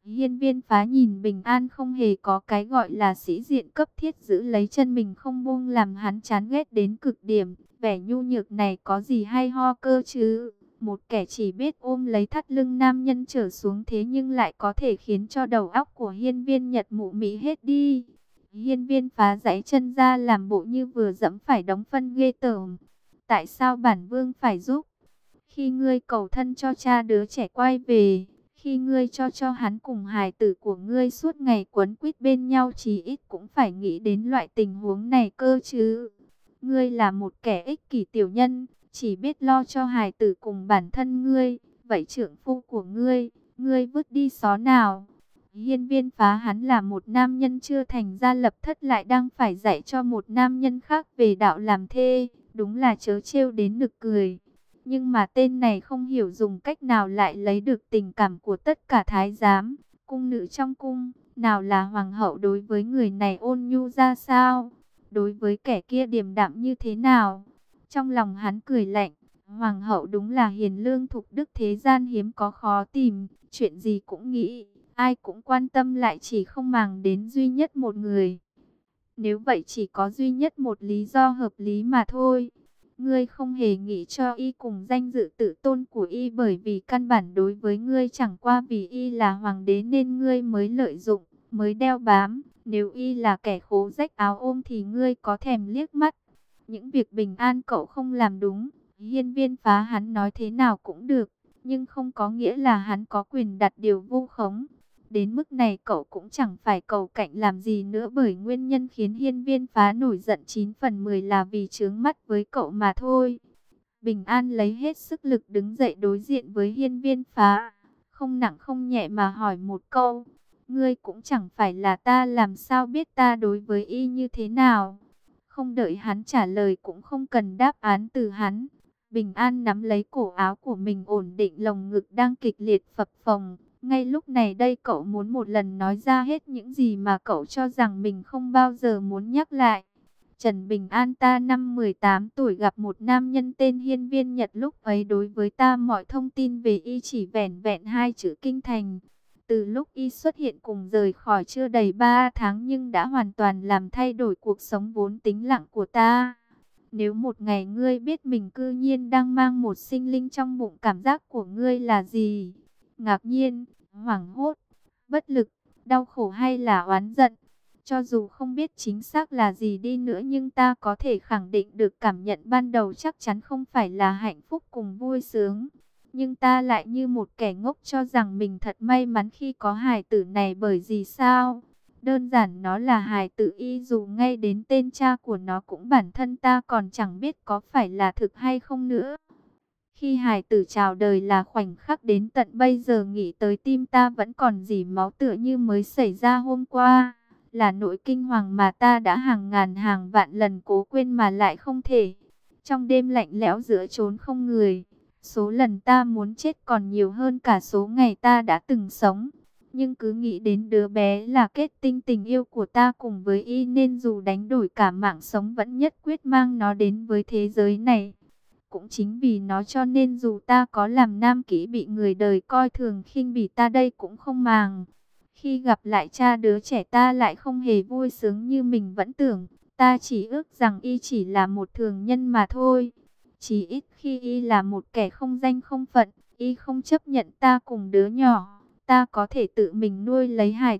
Hiên Viên Phá nhìn Bình An không hề có cái gọi là sĩ diện cấp thiết, giữ lấy chân mình không buông, làm hắn chán ghét đến cực điểm. Vẻ nhu nhược này có gì hay ho cơ chứ? Một kẻ chỉ biết ôm lấy thắt lưng nam nhân trở xuống, thế nhưng lại có thể khiến cho đầu óc của Hiên Viên Nhật mụ mị hết đi. Hiên Viên Phá giãy chân ra làm bộ như vừa dẫm phải đống phân ghê tởm. Tại sao bản vương phải giúp? Khi ngươi cầu thân cho cha đứa trẻ quay về, khi ngươi cho cho hắn cùng hài tử của ngươi suốt ngày quấn quýt bên nhau, chí ít cũng phải nghĩ đến loại tình huống này cơ chứ. Ngươi là một kẻ ích kỷ tiểu nhân, chỉ biết lo cho hài tử cùng bản thân ngươi. Vậy trượng phu của ngươi, ngươi vứt đi xó nào? Hiên Viên Phá hắn là một nam nhân chưa thành gia lập thất, lại đang phải dạy cho một nam nhân khác về đạo làm thê. Đúng là trớ trêu đến nực cười. Nhưng mà tên này không hiểu dùng cách nào lại lấy được tình cảm của tất cả thái giám, cung nữ trong cung. Nào là hoàng hậu đối với người này ôn nhu ra sao, đối với kẻ kia điềm đạm như thế nào. Trong lòng hắn cười lạnh, hoàng hậu đúng là hiền lương thục đức, thế gian hiếm có, khó tìm, chuyện gì cũng nghĩ, ai cũng quan tâm, lại chỉ không màng đến duy nhất một người. Nếu vậy chỉ có duy nhất một lý do hợp lý mà thôi. Ngươi không hề nghĩ cho y cùng danh dự tự tôn của y, bởi vì căn bản đối với ngươi chẳng qua vì y là hoàng đế nên ngươi mới lợi dụng, mới đeo bám. Nếu y là kẻ khố rách áo ôm thì ngươi có thèm liếc mắt. Những việc Bình An cậu không làm đúng, Hiên Viên Phá hắn nói thế nào cũng được, nhưng không có nghĩa là hắn có quyền đặt điều vu khống. Đến mức này cậu cũng chẳng phải cầu cạnh làm gì nữa, bởi nguyên nhân khiến Hiên Viên Phá nổi giận chín phần mười là vì chướng mắt với cậu mà thôi. Bình An lấy hết sức lực đứng dậy đối diện với Hiên Viên Phá, không nặng không nhẹ mà hỏi một câu. Ngươi cũng chẳng phải là ta, làm sao biết ta đối với y như thế nào? Không đợi hắn trả lời, cũng không cần đáp án từ hắn, Bình An nắm lấy cổ áo của mình, ổn định lồng ngực đang kịch liệt phập phồng. Ngay lúc này đây cậu muốn một lần nói ra hết những gì mà cậu cho rằng mình không bao giờ muốn nhắc lại. Trần Bình An, ta năm mười tám tuổi gặp một nam nhân tên Hiên Viên Nhật, lúc ấy đối với ta mọi thông tin về y chỉ vẻn vẹn hai chữ kinh thành. Từ lúc y xuất hiện cùng rời khỏi chưa đầy ba tháng nhưng đã hoàn toàn làm thay đổi cuộc sống vốn tĩnh lặng của ta. Nếu một ngày ngươi biết mình cư nhiên đang mang một sinh linh trong bụng, cảm giác của ngươi là gì? Ngạc nhiên, hoảng hốt, bất lực, đau khổ hay là oán giận? Cho dù không biết chính xác là gì đi nữa, nhưng ta có thể khẳng định được cảm nhận ban đầu chắc chắn không phải là hạnh phúc cùng vui sướng. Nhưng ta lại như một kẻ ngốc cho rằng mình thật may mắn khi có hài tử này, bởi vì sao? Đơn giản nó là hài tử y, dù ngay đến tên cha của nó cũng bản thân ta còn chẳng biết có phải là thực hay không nữa. Khi hài tử chào đời là khoảnh khắc đến tận bây giờ nghĩ tới tim ta vẫn còn rỉ máu, tựa như mới xảy ra hôm qua. Là nỗi kinh hoàng mà ta đã hàng ngàn hàng vạn lần cố quên mà lại không thể. Trong đêm lạnh lẽo giữa chốn không người, số lần ta muốn chết còn nhiều hơn cả số ngày ta đã từng sống. Nhưng cứ nghĩ đến đứa bé là kết tinh tình yêu của ta cùng với y, nên dù đánh đổi cả mạng sống vẫn nhất quyết mang nó đến với thế giới này. Cũng chính vì nó cho nên dù ta có làm nam kỹ bị người đời coi thường khinh bỉ, ta đây cũng không màng. Khi gặp lại cha đứa trẻ, ta lại không hề vui sướng như mình vẫn tưởng. Ta chỉ ước rằng y chỉ là một thường nhân mà thôi. Chỉ ít khi y là một kẻ không danh không phận, y không chấp nhận ta cùng đứa nhỏ, ta có thể tự mình nuôi lấy hài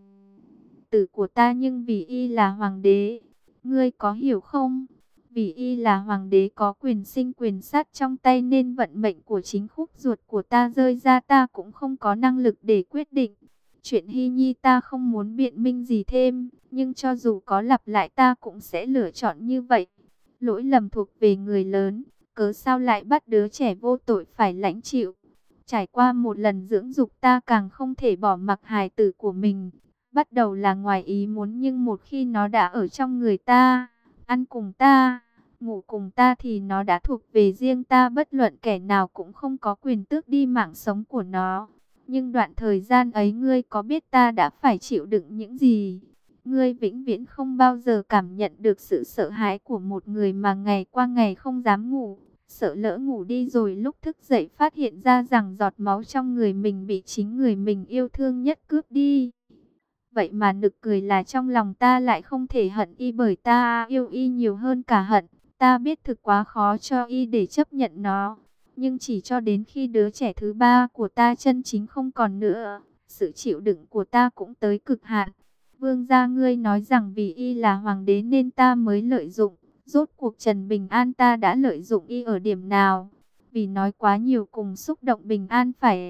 tử của ta. Nhưng vì y là hoàng đế, ngươi có hiểu không? Vì y là hoàng đế có quyền sinh quyền sát trong tay, nên vận mệnh của chính khúc ruột của ta rơi ra ta cũng không có năng lực để quyết định. Chuyện Hy Nhi ta không muốn biện minh gì thêm, nhưng cho dù có lặp lại ta cũng sẽ lựa chọn như vậy. Lỗi lầm thuộc về người lớn, cớ sao lại bắt đứa trẻ vô tội phải lãnh chịu? Trải qua một lần dưỡng dục, ta càng không thể bỏ mặc hài tử của mình. Bắt đầu là ngoài ý muốn, nhưng một khi nó đã ở trong người ta, ăn cùng ta, ngủ cùng ta thì nó đã thuộc về riêng ta, bất luận kẻ nào cũng không có quyền tước đi mạng sống của nó. Nhưng đoạn thời gian ấy ngươi có biết ta đã phải chịu đựng những gì? Ngươi vĩnh viễn không bao giờ cảm nhận được sự sợ hãi của một người mà ngày qua ngày không dám ngủ, Sợ lỡ ngủ đi rồi lúc thức dậy phát hiện ra rằng giọt máu trong người mình bị chính người mình yêu thương nhất cướp đi. Vậy mà nực cười là trong lòng ta lại không thể hận y, bởi ta yêu y nhiều hơn cả hận. Ta biết thực quá khó cho y để chấp nhận nó. Nhưng chỉ cho đến khi đứa trẻ thứ ba của ta chân chính không còn nữa, sự chịu đựng của ta cũng tới cực hạn. Vương gia, ngươi nói rằng vì y là hoàng đế nên ta mới lợi dụng. Rốt cuộc Trần Bình An ta đã lợi dụng y ở điểm nào? Vì nói quá nhiều cùng xúc động Bình An phải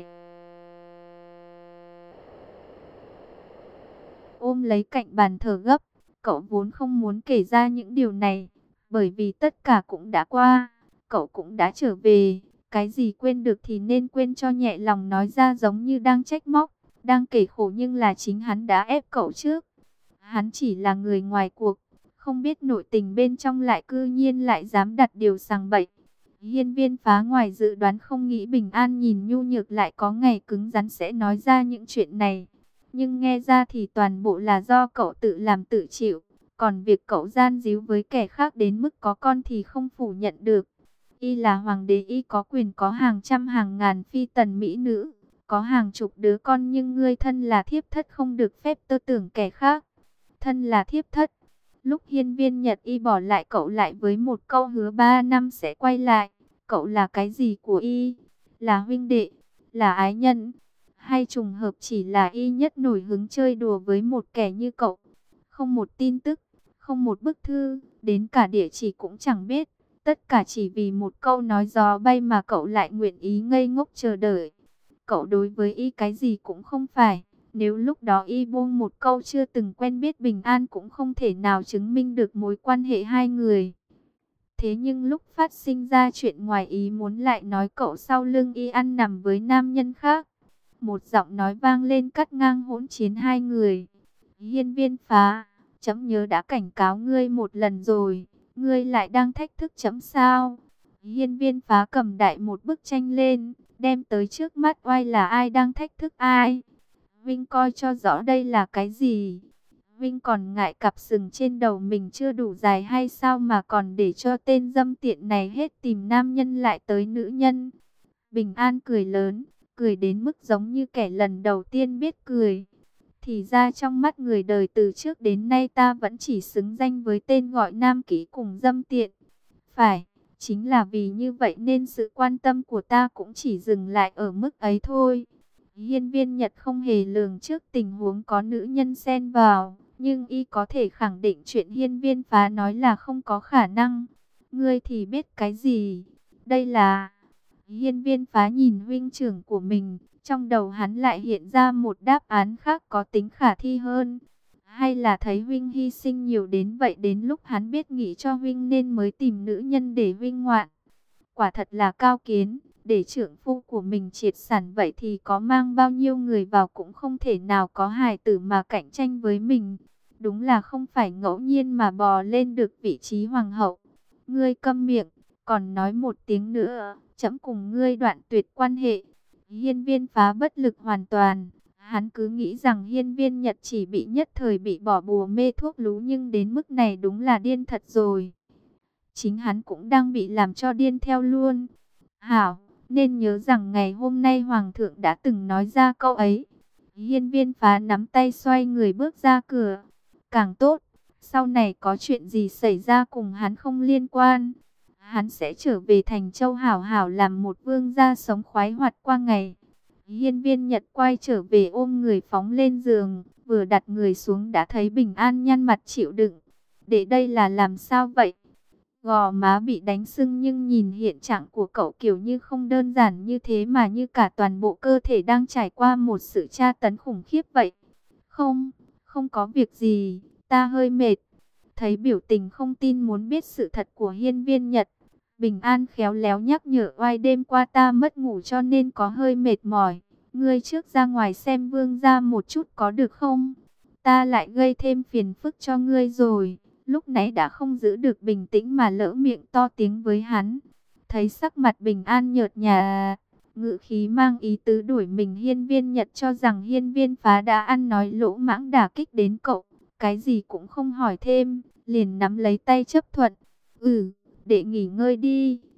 ôm lấy cạnh bàn thở gấp. Cậu vốn không muốn kể ra những điều này, bởi vì tất cả cũng đã qua, cậu cũng đã trở về. Cái gì quên được thì nên quên cho nhẹ lòng, nói ra giống như đang trách móc, đang kể khổ, nhưng là chính hắn đã ép cậu trước. Hắn chỉ là người ngoài cuộc, không biết nội tình bên trong, lại cư nhiên lại dám đặt điều sằng bậy. Hiên Viên Phá ngoài dự đoán, không nghĩ Bình An nhìn nhu nhược lại có ngày cứng rắn sẽ nói ra những chuyện này. Nhưng nghe ra thì toàn bộ là do cậu tự làm tự chịu. Còn việc cậu gian díu với kẻ khác đến mức có con thì không phủ nhận được. Y là hoàng đế, y có quyền có hàng trăm hàng ngàn phi tần mỹ nữ, có hàng chục đứa con, nhưng ngươi thân là thiếp thất không được phép tơ tưởng kẻ khác. Thân là thiếp thất. Lúc Hiên Viên Nhật y bỏ lại cậu lại với một câu hứa ba năm sẽ quay lại. Cậu là cái gì của y? Là huynh đệ? Là ái nhân? Hay trùng hợp chỉ là y nhất nổi hứng chơi đùa với một kẻ như cậu? Không một tin tức, không một bức thư, đến cả địa chỉ cũng chẳng biết. Tất cả chỉ vì một câu nói gió bay mà cậu lại nguyện ý ngây ngốc chờ đợi. Cậu đối với y cái gì cũng không phải. Nếu lúc đó y buông một câu chưa từng quen biết Bình An cũng không thể nào chứng minh được mối quan hệ hai người. Thế nhưng lúc phát sinh ra chuyện ngoài ý muốn lại nói cậu sau lưng y ăn nằm với nam nhân khác. Một giọng nói vang lên cắt ngang hỗn chiến hai người. Hiên Viên Phá, chấm nhớ đã cảnh cáo ngươi một lần rồi, ngươi lại đang thách thức chấm sao? Hiên Viên Phá cầm đại một bức tranh lên, đem tới trước mắt, oai là ai đang thách thức ai? Vinh coi cho rõ đây là cái gì? Vinh còn ngại cặp sừng trên đầu mình chưa đủ dài hay sao mà còn để cho tên dâm tiện này hết tìm nam nhân lại tới nữ nhân? Bình An cười lớn, cười đến mức giống như kẻ lần đầu tiên biết cười. Thì ra trong mắt người đời từ trước đến nay ta vẫn chỉ xứng danh với tên gọi nam kỹ cùng dâm tiện. Phải, chính là vì như vậy nên sự quan tâm của ta cũng chỉ dừng lại ở mức ấy thôi. Hiên Viên Nhật không hề lường trước tình huống có nữ nhân xen vào, nhưng y có thể khẳng định chuyện Hiên Viên Phá nói là không có khả năng. Ngươi thì biết cái gì? Đây là... Hiên Viên Phá nhìn huynh trưởng của mình, trong đầu hắn lại hiện ra một đáp án khác có tính khả thi hơn. Hay là thấy huynh hy sinh nhiều đến vậy, đến lúc hắn biết nghĩ cho huynh nên mới tìm nữ nhân để huynh ngoạn. Quả thật là cao kiến, để trưởng phu của mình triệt sản vậy thì có mang bao nhiêu người vào cũng không thể nào có hài tử mà cạnh tranh với mình. Đúng là không phải ngẫu nhiên mà bò lên được vị trí hoàng hậu. Ngươi câm miệng, còn nói một tiếng nữa, chấm cùng ngươi đoạn tuyệt quan hệ. Hiên Viên Phá bất lực hoàn toàn. Hắn cứ nghĩ rằng Hiên Viên Nhật chỉ bị nhất thời bị bỏ bùa mê thuốc lú, nhưng đến mức này đúng là điên thật rồi. Chính hắn cũng đang bị làm cho điên theo luôn. Hảo, nên nhớ rằng ngày hôm nay Hoàng thượng đã từng nói ra câu ấy. Hiên Viên Phá nắm tay xoay người bước ra cửa. Càng tốt, sau này có chuyện gì xảy ra cùng hắn không liên quan. Hắn sẽ trở về Thành Châu hảo hảo làm một vương gia sống khoái hoạt qua ngày. Hiên Viên Nhật quay trở về ôm người phóng lên giường, vừa đặt người xuống đã thấy Bình An nhăn mặt chịu đựng. Để đây là làm sao vậy? Gò má bị đánh sưng, nhưng nhìn hiện trạng của cậu kiểu như không đơn giản như thế, mà như cả toàn bộ cơ thể đang trải qua một sự tra tấn khủng khiếp vậy. Không, không có việc gì, ta hơi mệt. Thấy biểu tình không tin muốn biết sự thật của Hiên Viên Nhật, Bình An khéo léo nhắc nhở, oai đêm qua ta mất ngủ cho nên có hơi mệt mỏi. Ngươi trước ra ngoài xem vương gia một chút có được không? Ta lại gây thêm phiền phức cho ngươi rồi. Lúc nãy đã không giữ được bình tĩnh mà lỡ miệng to tiếng với hắn. Thấy sắc mặt Bình An nhợt nhạt, ngữ khí mang ý tứ đuổi mình, Hiên Viên Nhật cho rằng Hiên Viên Phá đã ăn nói lỗ mãng đả kích đến cậu. Cái gì cũng không hỏi thêm, liền nắm lấy tay chấp thuận. Ừ, để nghỉ ngơi đi,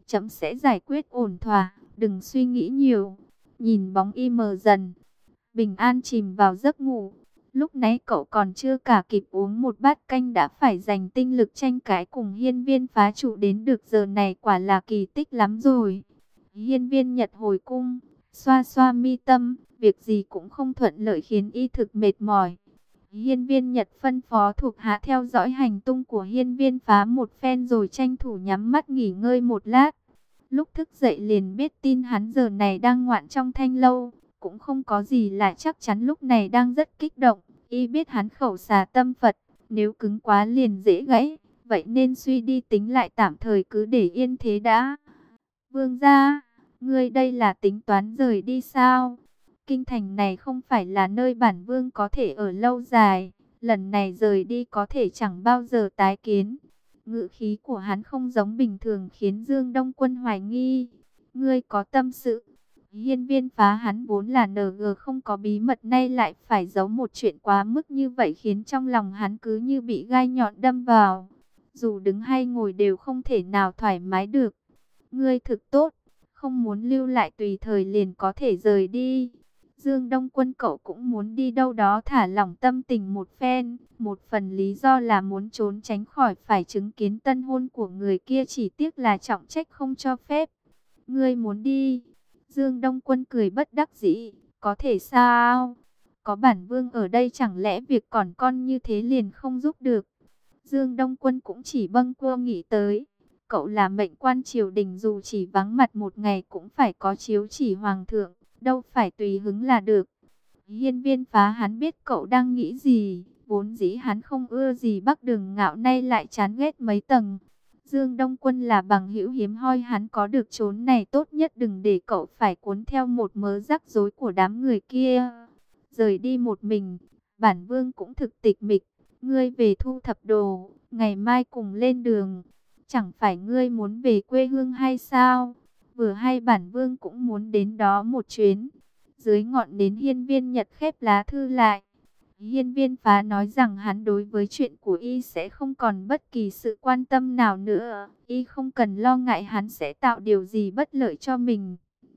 Chấm sẽ giải quyết ổn thỏa, đừng suy nghĩ nhiều. Nhìn bóng y mờ dần, Bình An chìm vào giấc ngủ. Lúc nãy cậu còn chưa cả kịp uống một bát canh đã phải dành tinh lực tranh cãi cùng hiên viên phá chủ, đến được giờ này quả là kỳ tích lắm rồi. Hiên viên Nhật hồi cung, xoa xoa mi tâm, việc gì cũng không thuận lợi khiến y thực mệt mỏi. Hiên viên Nhật phân phó thuộc hạ theo dõi hành tung của hiên viên phá một phen rồi tranh thủ nhắm mắt nghỉ ngơi một lát. Lúc thức dậy liền biết tin hắn giờ này đang ngoạn trong thanh lâu, cũng không có gì lạ, chắc chắn lúc này đang rất kích động. Y biết hắn khẩu xà tâm Phật, nếu cứng quá liền dễ gãy, vậy nên suy đi tính lại tạm thời cứ để yên thế đã. Vương gia, ngươi đây là tính toán rời đi sao? Kinh thành này không phải là nơi bản vương có thể ở lâu dài, lần này rời đi có thể chẳng bao giờ tái kiến. Ngữ khí của hắn không giống bình thường khiến Dương Đông Quân hoài nghi. Ngươi có tâm sự. Hiên viên phá hắn vốn là en giê không có bí mật, nay lại phải giấu một chuyện quá mức như vậy khiến trong lòng hắn cứ như bị gai nhọn đâm vào. Dù đứng hay ngồi đều không thể nào thoải mái được. Ngươi thực tốt, không muốn lưu lại tùy thời liền có thể rời đi. Dương Đông Quân cậu cũng muốn đi đâu đó thả lỏng tâm tình một phen. Một phần lý do là muốn trốn tránh khỏi phải chứng kiến tân hôn của người kia, chỉ tiếc là trọng trách không cho phép. Ngươi muốn đi? Dương Đông Quân cười bất đắc dĩ. Có thể sao? Có bản vương ở đây chẳng lẽ việc còn con như thế liền không giúp được? Dương Đông Quân cũng chỉ bâng quơ nghĩ tới. Cậu là mệnh quan triều đình, dù chỉ vắng mặt một ngày cũng phải có chiếu chỉ hoàng thượng, đâu phải tùy hứng là được. Hiên viên phá hắn biết cậu đang nghĩ gì, vốn dĩ hắn không ưa gì Bắc Đường Ngạo, nay lại chán ghét mấy tầng. Dương Đông Quân là bằng hữu hiếm hoi, hắn có được chốn này tốt nhất đừng để cậu phải cuốn theo một mớ rắc rối của đám người kia. Rời đi một mình, bản vương cũng thực tịch mịch, ngươi về thu thập đồ, ngày mai cùng lên đường. Chẳng phải ngươi muốn về quê hương hay sao? Vừa hay bản vương cũng muốn đến đó một chuyến. Dưới ngọn nến hiên viên Nhật khép lá thư lại. Hiên viên phá nói rằng hắn đối với chuyện của y sẽ không còn bất kỳ sự quan tâm nào nữa. Y không cần lo ngại hắn sẽ tạo điều gì bất lợi cho mình.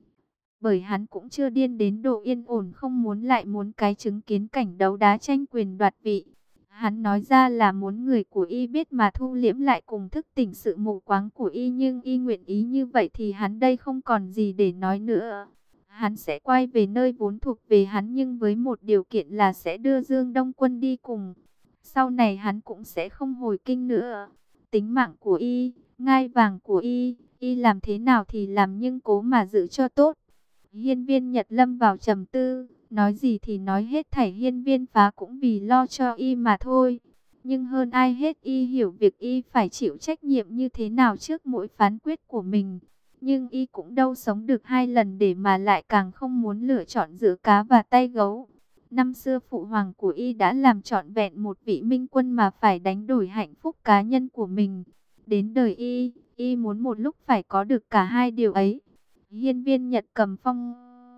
Bởi hắn cũng chưa điên đến độ yên ổn không muốn lại muốn cái chứng kiến cảnh đấu đá tranh quyền đoạt vị. Hắn nói ra là muốn người của y biết mà thu liễm lại cùng thức tỉnh sự mù quáng của y, nhưng y nguyện ý như vậy thì hắn đây không còn gì để nói nữa. Hắn sẽ quay về nơi vốn thuộc về hắn, nhưng với một điều kiện là sẽ đưa Dương Đông Quân đi cùng. Sau này hắn cũng sẽ không hồi kinh nữa. Tính mạng của y, ngai vàng của y, y làm thế nào thì làm nhưng cố mà giữ cho tốt. Hiên viên Nhật lâm vào trầm tư, nói gì thì nói hết thảy hiên viên phá cũng vì lo cho y mà thôi. Nhưng hơn ai hết y hiểu việc y phải chịu trách nhiệm như thế nào trước mỗi phán quyết của mình. Nhưng y cũng đâu sống được hai lần để mà lại càng không muốn lựa chọn giữa cá và tay gấu. Năm xưa phụ hoàng của y đã làm trọn vẹn một vị minh quân mà phải đánh đổi hạnh phúc cá nhân của mình. Đến đời y, y muốn một lúc phải có được cả hai điều ấy. Hiên viên Nhật cầm phong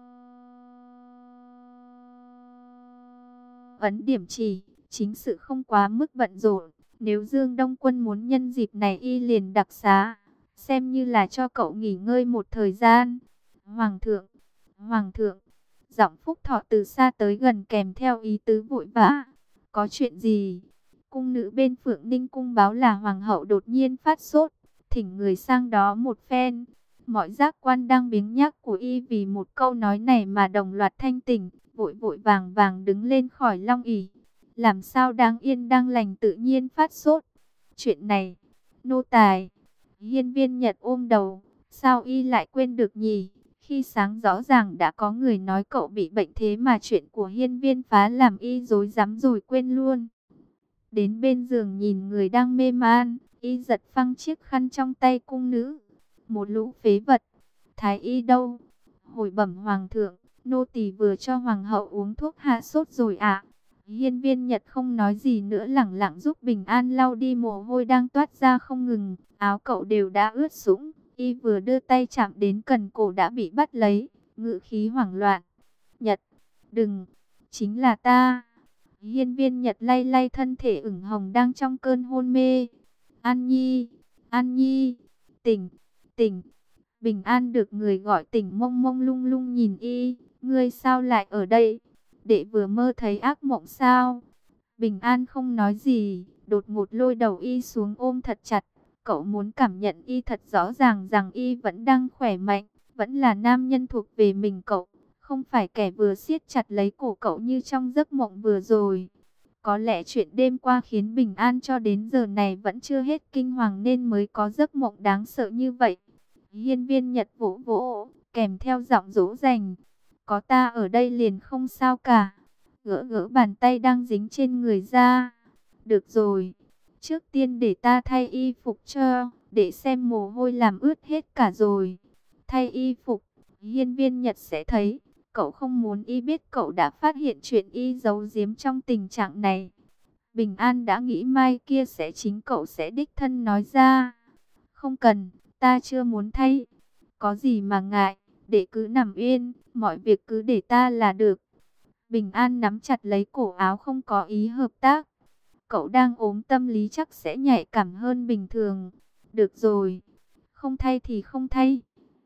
ấn điểm chỉ, chính sự không quá mức bận rộn. Nếu Dương Đông Quân muốn nhân dịp này y liền đặc xá, xem như là cho cậu nghỉ ngơi một thời gian. Hoàng thượng, Hoàng thượng, giọng Phúc Thọ từ xa tới gần kèm theo ý tứ vội vã. Có chuyện gì? Cung nữ bên Phượng Ninh cung báo là Hoàng hậu đột nhiên phát sốt, thỉnh người sang đó một phen. Mọi giác quan đang biếng nhác của y vì một câu nói này mà đồng loạt thanh tỉnh, vội vội vàng vàng đứng lên khỏi long ỷ. Làm sao đáng yên đang lành tự nhiên phát sốt? Chuyện này, nô tài. Hiên viên Nhật ôm đầu, sao y lại quên được nhỉ? Khi sáng rõ ràng đã có người nói cậu bị bệnh, thế mà chuyện của hiên viên phá làm y rối rắm rồi quên luôn. Đến bên giường nhìn người đang mê man, y giật phăng chiếc khăn trong tay cung nữ. Một lũ phế vật, thái y đâu? Hồi bẩm hoàng thượng, nô tỳ vừa cho hoàng hậu uống thuốc hạ sốt rồi ạ. Hiên viên Nhật không nói gì nữa, lẳng lặng giúp Bình An lau đi mồ hôi đang toát ra không ngừng. Áo cậu đều đã ướt sũng, y vừa đưa tay chạm đến cần cổ đã bị bắt lấy, ngữ khí hoảng loạn. Nhật, đừng, chính là ta. Hiên viên Nhật lay lay thân thể ửng hồng đang trong cơn hôn mê. An Nhi, An Nhi, tỉnh, tỉnh. Bình An được người gọi tỉnh, mông mông lung lung nhìn y. Ngươi sao lại ở đây? Đệ vừa mơ thấy ác mộng sao? Bình An không nói gì, đột ngột lôi đầu y xuống ôm thật chặt. Cậu muốn cảm nhận y thật rõ ràng rằng y vẫn đang khỏe mạnh, vẫn là nam nhân thuộc về mình cậu, không phải kẻ vừa siết chặt lấy cổ cậu như trong giấc mộng vừa rồi. Có lẽ chuyện đêm qua khiến Bình An cho đến giờ này vẫn chưa hết kinh hoàng nên mới có giấc mộng đáng sợ như vậy. Hiên Viên Nhật vỗ vỗ, kèm theo giọng dỗ dành. Có ta ở đây liền không sao cả. Gỡ gỡ bàn tay đang dính trên người ra. Được rồi, trước tiên để ta thay y phục cho, để xem mồ hôi làm ướt hết cả rồi. Thay y phục, Hiên Viên Nhật sẽ thấy. Cậu không muốn y biết cậu đã phát hiện chuyện y giấu giếm trong tình trạng này. Bình An đã nghĩ mai kia sẽ chính cậu sẽ đích thân nói ra. Không cần, ta chưa muốn thay. Có gì mà ngại, để cứ nằm yên, mọi việc cứ để ta là được. Bình An nắm chặt lấy cổ áo không có ý hợp tác. Cậu đang ốm, tâm lý chắc sẽ nhạy cảm hơn bình thường. Được rồi, không thay thì không thay.